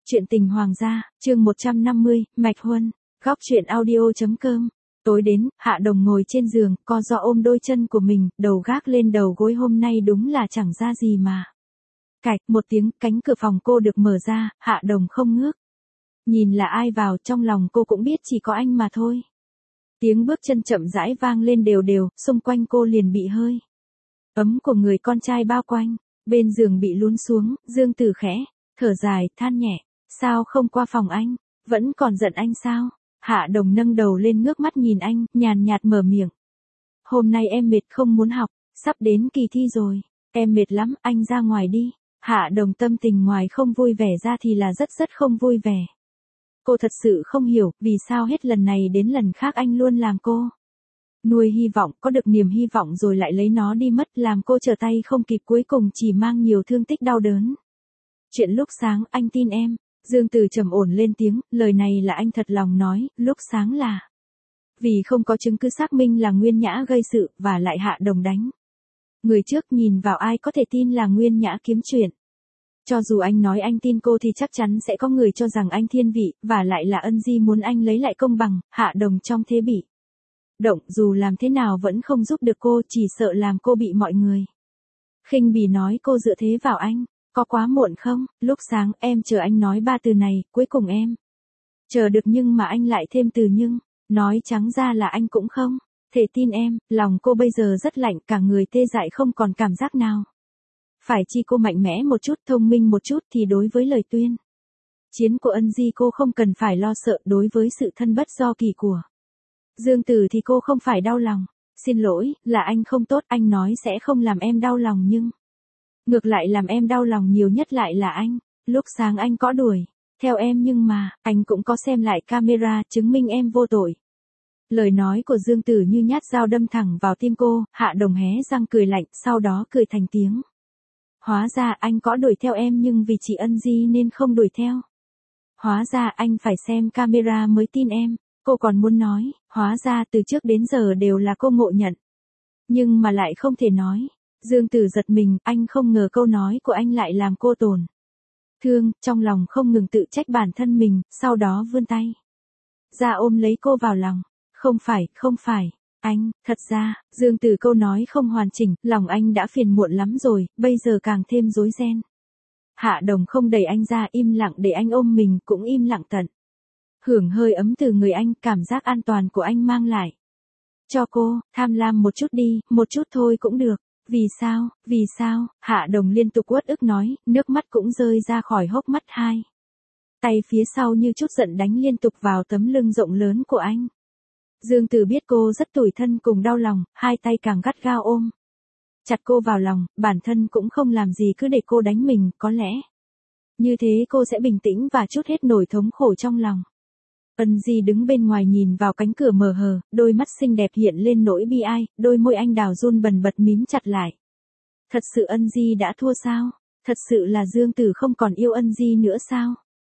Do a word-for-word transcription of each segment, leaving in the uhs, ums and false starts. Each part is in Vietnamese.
Chuyện tình hoàng gia, chương một trăm năm mươi, Mạch Huân, góc truyện audio chấm com. Tối đến, Hạ Đồng ngồi trên giường, co ro ôm đôi chân của mình, đầu gác lên đầu gối, hôm nay đúng là chẳng ra gì mà. Cạch, một tiếng, cánh cửa phòng cô được mở ra, Hạ Đồng không ngước. Nhìn là ai vào, trong lòng cô cũng biết chỉ có anh mà thôi. Tiếng bước chân chậm rãi vang lên đều đều, xung quanh cô liền bị hơi ấm của người con trai bao quanh. Bên giường bị lún xuống, Dương Tử khẽ thở dài, than nhẹ. Sao không qua phòng anh? Vẫn còn giận anh sao? Hạ Đồng nâng đầu lên ngước mắt nhìn anh, nhàn nhạt mở miệng. Hôm nay em mệt không muốn học, sắp đến kỳ thi rồi. Em mệt lắm, anh ra ngoài đi. Hạ Đồng tâm tình ngoài không vui vẻ ra thì là rất rất không vui vẻ. Cô thật sự không hiểu, vì sao hết lần này đến lần khác anh luôn làm cô nuôi hy vọng, có được niềm hy vọng rồi lại lấy nó đi mất, làm cô trở tay không kịp, cuối cùng chỉ mang nhiều thương tích đau đớn. Chuyện lúc sáng, anh tin em. Dương Tử trầm ổn lên tiếng, lời này là anh thật lòng nói, lúc sáng là vì không có chứng cứ xác minh là Nguyên Nhã gây sự, và lại Hạ Đồng đánh người trước, nhìn vào ai có thể tin là Nguyên Nhã kiếm chuyện. Cho dù anh nói anh tin cô thì chắc chắn sẽ có người cho rằng anh thiên vị, và lại là Ân Di muốn anh lấy lại công bằng. Hạ Đồng trong thế bị động, dù làm thế nào vẫn không giúp được cô, chỉ sợ làm cô bị mọi người khinh bỉ, nói cô dựa thế vào anh. Có quá muộn không? Lúc sáng em chờ anh nói ba từ này, cuối cùng em chờ được, nhưng mà anh lại thêm từ nhưng. Nói trắng ra là anh cũng không thể tin em. Lòng cô bây giờ rất lạnh, cả người tê dại, không còn cảm giác nào. Phải chi cô mạnh mẽ một chút, thông minh một chút thì đối với lời tuyên chiến của Ân Di cô không cần phải lo sợ, đối với sự thân bất do kỳ của Dương Tử thì cô không phải đau lòng. Xin lỗi, là anh không tốt, anh nói sẽ không làm em đau lòng nhưng ngược lại làm em đau lòng nhiều nhất lại là anh. Lúc sáng anh có đuổi theo em nhưng mà, anh cũng có xem lại camera, chứng minh em vô tội. Lời nói của Dương Tử như nhát dao đâm thẳng vào tim cô. Hạ Đồng hé răng cười lạnh, sau đó cười thành tiếng. Hóa ra anh có đuổi theo em nhưng vì chị Ân Di nên không đuổi theo. Hóa ra anh phải xem camera mới tin em. Cô còn muốn nói, hóa ra từ trước đến giờ đều là cô ngộ nhận. Nhưng mà lại không thể nói. Dương Tử giật mình, anh không ngờ câu nói của anh lại làm cô tổn thương, trong lòng không ngừng tự trách bản thân mình, sau đó vươn tay ra ôm lấy cô vào lòng. Không phải, không phải, anh, thật ra, Dương Tử câu nói không hoàn chỉnh, lòng anh đã phiền muộn lắm rồi, bây giờ càng thêm rối ren. Hạ Đồng không đẩy anh ra, im lặng để anh ôm mình, cũng im lặng tận hưởng hơi ấm từ người anh, cảm giác an toàn của anh mang lại cho cô. Tham lam một chút đi, một chút thôi cũng được. Vì sao, vì sao? Hạ Đồng liên tục uất ức nói, nước mắt cũng rơi ra khỏi hốc mắt, hai tay phía sau như chút giận đánh liên tục vào tấm lưng rộng lớn của anh. Dương Tử biết cô rất tủi thân cùng đau lòng, hai tay càng gắt gao ôm chặt cô vào lòng, bản thân cũng không làm gì, cứ để cô đánh mình, có lẽ như thế cô sẽ bình tĩnh và trút hết nỗi thống khổ trong lòng. Ân Di đứng bên ngoài nhìn vào cánh cửa mờ hờ, đôi mắt xinh đẹp hiện lên nỗi bi ai, đôi môi anh đào run bần bật mím chặt lại. Thật sự Ân Di đã thua sao? Thật sự là Dương Tử không còn yêu Ân Di nữa sao?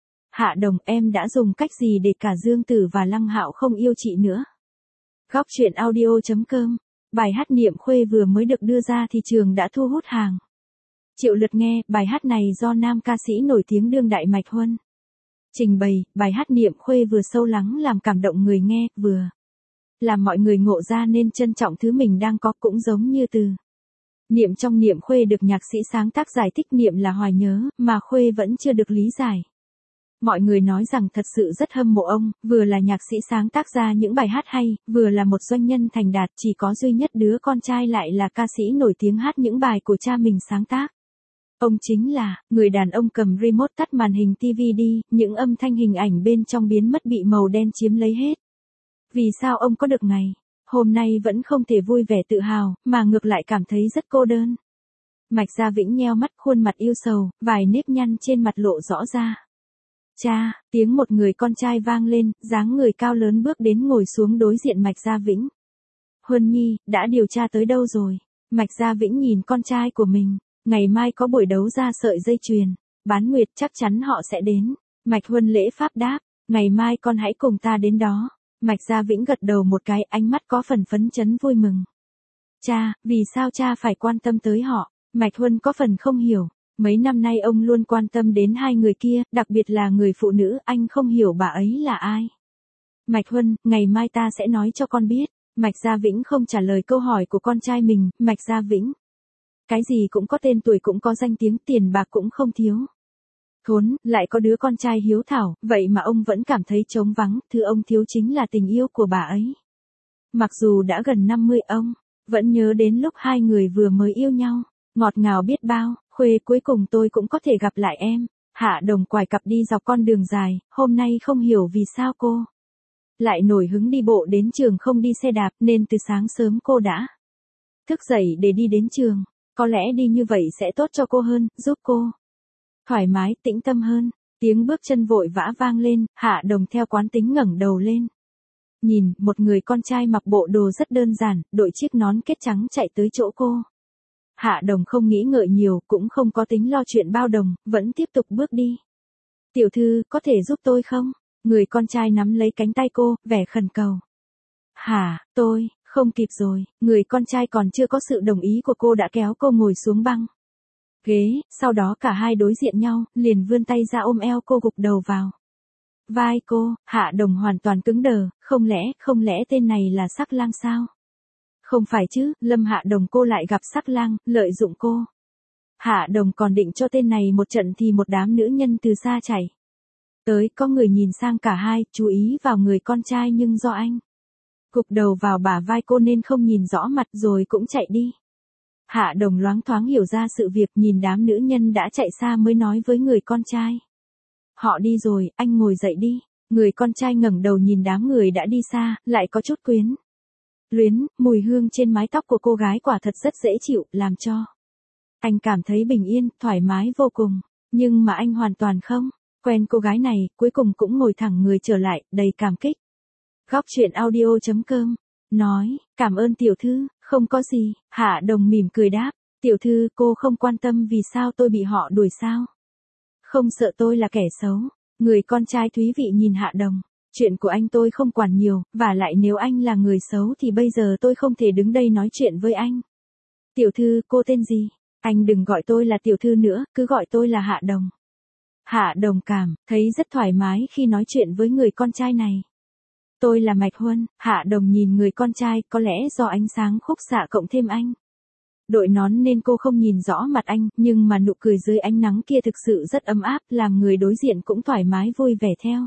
Hạ Đồng, em đã dùng cách gì để cả Dương Tử và Lăng Hạo không yêu chị nữa? Góc truyện audio chấm com. Bài hát Niệm Khuê vừa mới được đưa ra thị trường đã thu hút hàng triệu lượt nghe. Bài hát này do nam ca sĩ nổi tiếng đương đại Mạch Huân trình bày. Bài hát Niệm Khuê vừa sâu lắng làm cảm động người nghe, vừa làm mọi người ngộ ra nên trân trọng thứ mình đang có, cũng giống như từ niệm trong Niệm Khuê được nhạc sĩ sáng tác giải thích niệm là hoài nhớ, mà Khuê vẫn chưa được lý giải. Mọi người nói rằng thật sự rất hâm mộ ông, vừa là nhạc sĩ sáng tác ra những bài hát hay, vừa là một doanh nhân thành đạt, chỉ có duy nhất đứa con trai lại là ca sĩ nổi tiếng hát những bài của cha mình sáng tác. Ông chính là người đàn ông cầm remote tắt màn hình ti vi đi, những âm thanh hình ảnh bên trong biến mất, bị màu đen chiếm lấy hết. Vì sao ông có được ngày hôm nay vẫn không thể vui vẻ tự hào, mà ngược lại cảm thấy rất cô đơn? Mạch Gia Vĩnh nheo mắt, khuôn mặt yêu sầu, vài nếp nhăn trên mặt lộ rõ ra. Cha, tiếng một người con trai vang lên, dáng người cao lớn bước đến ngồi xuống đối diện Mạch Gia Vĩnh. Huân Nhi, đã điều tra tới đâu rồi? Mạch Gia Vĩnh nhìn con trai của mình. Ngày mai có buổi đấu ra sợi dây chuyền bán nguyệt, chắc chắn họ sẽ đến. Mạch Huân lễ pháp đáp, ngày mai con hãy cùng ta đến đó. Mạch Gia Vĩnh gật đầu một cái, ánh mắt có phần phấn chấn vui mừng. Cha, vì sao cha phải quan tâm tới họ? Mạch Huân có phần không hiểu. Mấy năm nay ông luôn quan tâm đến hai người kia, đặc biệt là người phụ nữ, anh không hiểu bà ấy là ai. Mạch Huân, ngày mai ta sẽ nói cho con biết. Mạch Gia Vĩnh không trả lời câu hỏi của con trai mình, Mạch Gia Vĩnh. Cái gì cũng có tên tuổi cũng có danh tiếng, tiền bạc cũng không thiếu. Thốn, lại có đứa con trai hiếu thảo, vậy mà ông vẫn cảm thấy trống vắng, thứ ông thiếu chính là tình yêu của bà ấy. Mặc dù đã gần năm mươi, ông vẫn nhớ đến lúc hai người vừa mới yêu nhau, ngọt ngào biết bao, Khuê cuối cùng tôi cũng có thể gặp lại em. Hạ Đồng quải cặp đi dọc con đường dài, hôm nay không hiểu vì sao cô lại nổi hứng đi bộ đến trường không đi xe đạp, nên từ sáng sớm cô đã thức dậy để đi đến trường. Có lẽ đi như vậy sẽ tốt cho cô hơn, giúp cô thoải mái, tĩnh tâm hơn. Tiếng bước chân vội vã vang lên, Hạ Đồng theo quán tính ngẩng đầu lên. Nhìn, một người con trai mặc bộ đồ rất đơn giản, đội chiếc nón kết trắng chạy tới chỗ cô. Hạ Đồng không nghĩ ngợi nhiều, cũng không có tính lo chuyện bao đồng, vẫn tiếp tục bước đi. Tiểu thư, có thể giúp tôi không? Người con trai nắm lấy cánh tay cô, vẻ khẩn cầu. Hả, tôi, không kịp rồi, người con trai còn chưa có sự đồng ý của cô đã kéo cô ngồi xuống băng ghế, sau đó cả hai đối diện nhau, liền vươn tay ra ôm eo cô gục đầu vào vai cô. Hạ Đồng hoàn toàn cứng đờ, không lẽ, không lẽ tên này là Sắc Lang sao? Không phải chứ, Lâm Hạ Đồng cô lại gặp Sắc Lang, lợi dụng cô. Hạ Đồng còn định cho tên này một trận thì một đám nữ nhân từ xa chạy tới, có người nhìn sang cả hai, chú ý vào người con trai nhưng do anh gục đầu vào bả vai cô nên không nhìn rõ mặt rồi cũng chạy đi. Hạ Đồng loáng thoáng hiểu ra sự việc, nhìn đám nữ nhân đã chạy xa mới nói với người con trai. Họ đi rồi, anh ngồi dậy đi. Người con trai ngẩng đầu nhìn đám người đã đi xa, lại có chút quyến luyến, mùi hương trên mái tóc của cô gái quả thật rất dễ chịu, làm cho anh cảm thấy bình yên, thoải mái vô cùng. Nhưng mà anh hoàn toàn không quen cô gái này, cuối cùng cũng ngồi thẳng người trở lại, đầy cảm kích. Góc truyện audio chấm com nói, cảm ơn tiểu thư, không có gì. Hạ Đồng mỉm cười đáp, tiểu thư, cô không quan tâm vì sao tôi bị họ đuổi sao? Không sợ tôi là kẻ xấu. Người con trai thúy vị nhìn Hạ Đồng, chuyện của anh tôi không quản nhiều, và lại nếu anh là người xấu thì bây giờ tôi không thể đứng đây nói chuyện với anh. Tiểu thư, cô tên gì? Anh đừng gọi tôi là tiểu thư nữa, cứ gọi tôi là Hạ Đồng. Hạ Đồng cảm thấy rất thoải mái khi nói chuyện với người con trai này. Tôi là Mạch Huân. Hạ Đồng nhìn người con trai, có lẽ do ánh sáng khúc xạ cộng thêm anh đội nón nên cô không nhìn rõ mặt anh, nhưng mà nụ cười dưới ánh nắng kia thực sự rất ấm áp, làm người đối diện cũng thoải mái vui vẻ theo.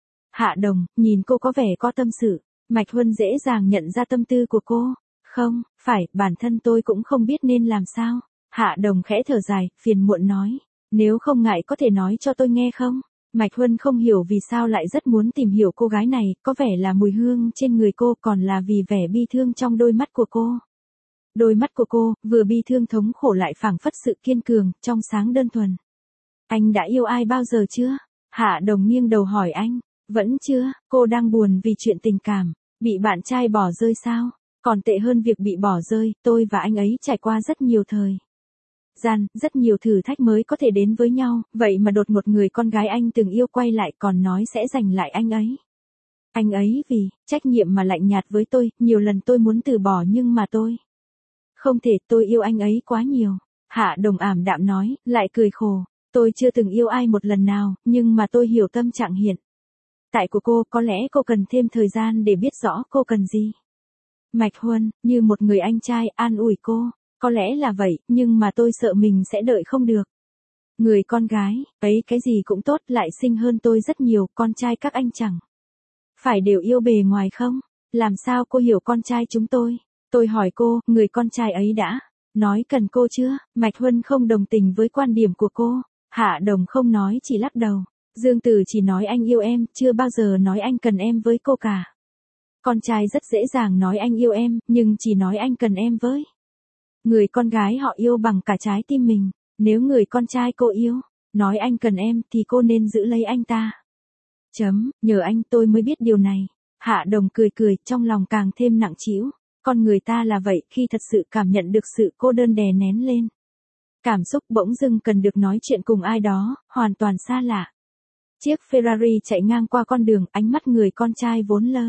Hạ Đồng, nhìn cô có vẻ có tâm sự. Mạch Huân dễ dàng nhận ra tâm tư của cô. Không, phải, bản thân tôi cũng không biết nên làm sao. Hạ Đồng khẽ thở dài, phiền muộn nói. Nếu không ngại có thể nói cho tôi nghe không? Mạch Huân không hiểu vì sao lại rất muốn tìm hiểu cô gái này, có vẻ là mùi hương trên người cô, còn là vì vẻ bi thương trong đôi mắt của cô. Đôi mắt của cô, vừa bi thương thống khổ lại phảng phất sự kiên cường, trong sáng đơn thuần. Anh đã yêu ai bao giờ chưa? Hạ Đồng nghiêng đầu hỏi anh. Vẫn chưa, cô đang buồn vì chuyện tình cảm. Bị bạn trai bỏ rơi sao? Còn tệ hơn việc bị bỏ rơi, tôi và anh ấy trải qua rất nhiều thời gian, rất nhiều thử thách mới có thể đến với nhau, vậy mà đột ngột người con gái anh từng yêu quay lại còn nói sẽ giành lại anh ấy. Anh ấy vì trách nhiệm mà lạnh nhạt với tôi, nhiều lần tôi muốn từ bỏ nhưng mà tôi không thể, tôi yêu anh ấy quá nhiều. Hạ Đồng ảm đạm nói, lại cười khổ. Tôi chưa từng yêu ai một lần nào, nhưng mà tôi hiểu tâm trạng hiện tại của cô, có lẽ cô cần thêm thời gian để biết rõ cô cần gì. Mạch Huân, như một người anh trai, an ủi cô. Có lẽ là vậy, nhưng mà tôi sợ mình sẽ đợi không được. Người con gái, ấy cái gì cũng tốt, lại xinh hơn tôi rất nhiều, con trai các anh chẳng phải đều yêu bề ngoài không? Làm sao cô hiểu con trai chúng tôi? Tôi hỏi cô, người con trai ấy đã nói cần cô chưa? Mạch Huân không đồng tình với quan điểm của cô. Hạ Đồng không nói, chỉ lắc đầu. Dương Tử chỉ nói anh yêu em, chưa bao giờ nói anh cần em với cô cả. Con trai rất dễ dàng nói anh yêu em, nhưng chỉ nói anh cần em với người con gái họ yêu bằng cả trái tim mình. Nếu người con trai cô yêu nói anh cần em thì cô nên giữ lấy anh ta. Chấm, nhờ anh tôi mới biết điều này. Hạ Đồng cười cười, trong lòng càng thêm nặng trĩu. Con người ta là vậy, khi thật sự cảm nhận được sự cô đơn đè nén lên cảm xúc, bỗng dưng cần được nói chuyện cùng ai đó, hoàn toàn xa lạ. Chiếc Ferrari chạy ngang qua con đường, ánh mắt người con trai vốn lơ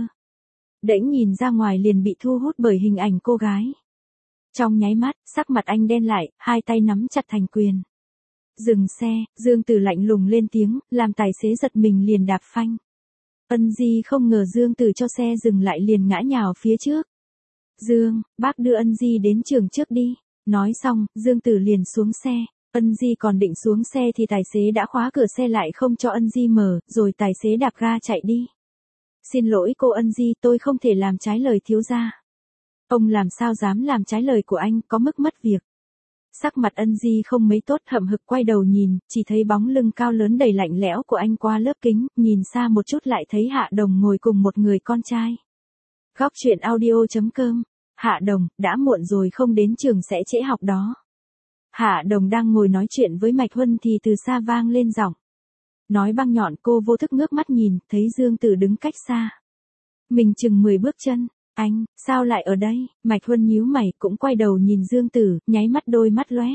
đễnh nhìn ra ngoài liền bị thu hút bởi hình ảnh cô gái. Trong nháy mắt, sắc mặt anh đen lại, hai tay nắm chặt thành quyền. Dừng xe, Dương Tử lạnh lùng lên tiếng, làm tài xế giật mình liền đạp phanh. Ân Di không ngờ Dương Tử cho xe dừng lại liền ngã nhào phía trước. Dương, bác đưa Ân Di đến trường trước đi. Nói xong, Dương Tử liền xuống xe. Ân Di còn định xuống xe thì tài xế đã khóa cửa xe lại không cho Ân Di mở, rồi tài xế đạp ga chạy đi. Xin lỗi cô Ân Di, tôi không thể làm trái lời thiếu gia. Ông làm sao dám làm trái lời của anh, có mức mất việc. Sắc mặt Ân Di không mấy tốt, hậm hực quay đầu nhìn, chỉ thấy bóng lưng cao lớn đầy lạnh lẽo của anh qua lớp kính, nhìn xa một chút lại thấy Hạ Đồng ngồi cùng một người con trai. Góc truyện audio chấm com. Hạ Đồng, đã muộn rồi không đến trường sẽ trễ học đó. Hạ Đồng đang ngồi nói chuyện với Mạch Huân thì từ xa vang lên giọng. Nói băng nhọn, cô vô thức ngước mắt nhìn, thấy Dương Tử đứng cách xa. Mình chừng mười bước chân. Anh, sao lại ở đây? Mạch Huân nhíu mày cũng quay đầu nhìn Dương Tử, nháy mắt đôi mắt lóe.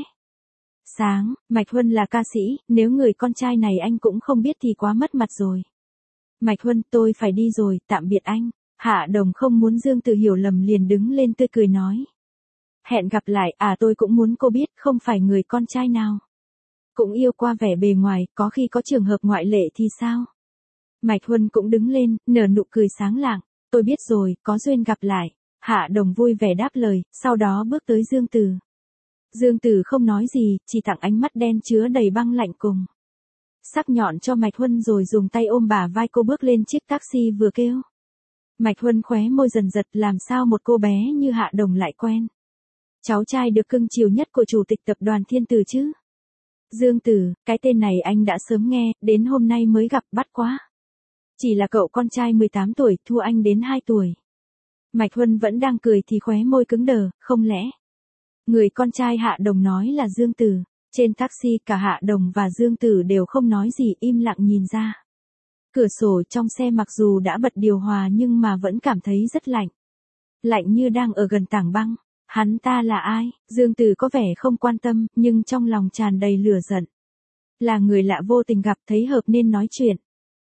Sáng, Mạch Huân là ca sĩ, nếu người con trai này anh cũng không biết thì quá mất mặt rồi. Mạch Huân, tôi phải đi rồi, tạm biệt anh. Hạ Đồng không muốn Dương Tử hiểu lầm liền đứng lên tươi cười nói. Hẹn gặp lại, à tôi cũng muốn cô biết không phải người con trai nào cũng yêu qua vẻ bề ngoài, có khi có trường hợp ngoại lệ thì sao? Mạch Huân cũng đứng lên, nở nụ cười sáng lạng. Tôi biết rồi, có duyên gặp lại. Hạ Đồng vui vẻ đáp lời, sau đó bước tới Dương Tử. Dương Tử không nói gì, chỉ tặng ánh mắt đen chứa đầy băng lạnh cùng sắc nhọn cho Mạch Huân rồi dùng tay ôm bả vai cô bước lên chiếc taxi vừa kêu. Mạch Huân khóe môi dần giật, làm sao một cô bé như Hạ Đồng lại quen cháu trai được cưng chiều nhất của chủ tịch tập đoàn Thiên Tử chứ? Dương Tử, cái tên này anh đã sớm nghe, đến hôm nay mới gặp, bắt quá. Chỉ là cậu con trai mười tám tuổi, thua anh đến hai tuổi. Mạch Huân vẫn đang cười thì khóe môi cứng đờ, không lẽ người con trai Hạ Đồng nói là Dương Tử. Trên taxi cả Hạ Đồng và Dương Tử đều không nói gì, im lặng nhìn ra. Cửa sổ trong xe mặc dù đã bật điều hòa nhưng mà vẫn cảm thấy rất lạnh. Lạnh như đang ở gần tảng băng. Hắn ta là ai? Dương Tử có vẻ không quan tâm, nhưng trong lòng tràn đầy lửa giận. Là người lạ vô tình gặp thấy hợp nên nói chuyện.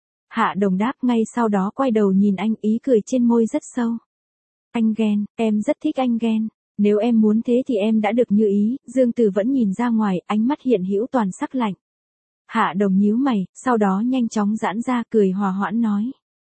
Hạ Đồng đáp ngay sau đó quay đầu nhìn anh, ý cười trên môi rất sâu. Anh ghen, em rất thích anh ghen. Nếu em muốn thế thì em đã được như ý. Dương Tử vẫn nhìn ra ngoài, ánh mắt hiện hữu toàn sắc lạnh. Hạ Đồng nhíu mày, sau đó nhanh chóng giãn ra cười hòa hoãn nói.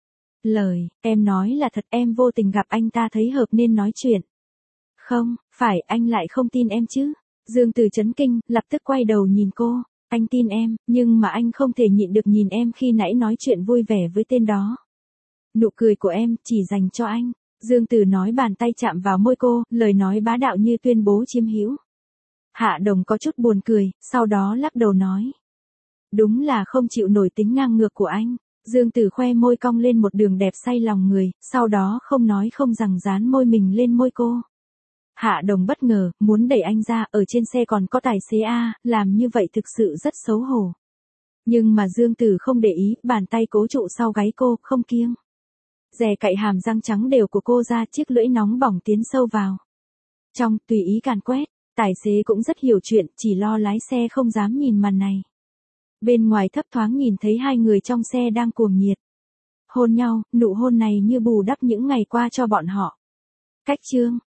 Lời, em nói là thật, em vô tình gặp anh ta thấy hợp nên nói chuyện. Không, phải, anh lại không tin em chứ? Dương Tử chấn kinh, lập tức quay đầu nhìn cô. Anh tin em, nhưng mà anh không thể nhịn được nhìn em khi nãy nói chuyện vui vẻ với tên đó. Nụ cười của em, chỉ dành cho anh. Dương Tử nói, bàn tay chạm vào môi cô, lời nói bá đạo như tuyên bố chiếm hữu. Hạ Đồng có chút buồn cười, sau đó lắc đầu nói. Đúng là không chịu nổi tính ngang ngược của anh. Dương Tử khoe môi cong lên một đường đẹp say lòng người, sau đó không nói không rằng dán môi mình lên môi cô. Hạ Đồng bất ngờ, muốn đẩy anh ra, ở trên xe còn có tài xế A, làm như vậy thực sự rất xấu hổ. Nhưng mà Dương Tử không để ý, bàn tay cố trụ sau gáy cô, không kiêng dè cạy hàm răng trắng đều của cô ra, chiếc lưỡi nóng bỏng tiến sâu vào trong, tùy ý càn quét. Tài xế cũng rất hiểu chuyện, chỉ lo lái xe không dám nhìn màn này. Bên ngoài thấp thoáng nhìn thấy hai người trong xe đang cuồng nhiệt hôn nhau, nụ hôn này như bù đắp những ngày qua cho bọn họ. Cách chương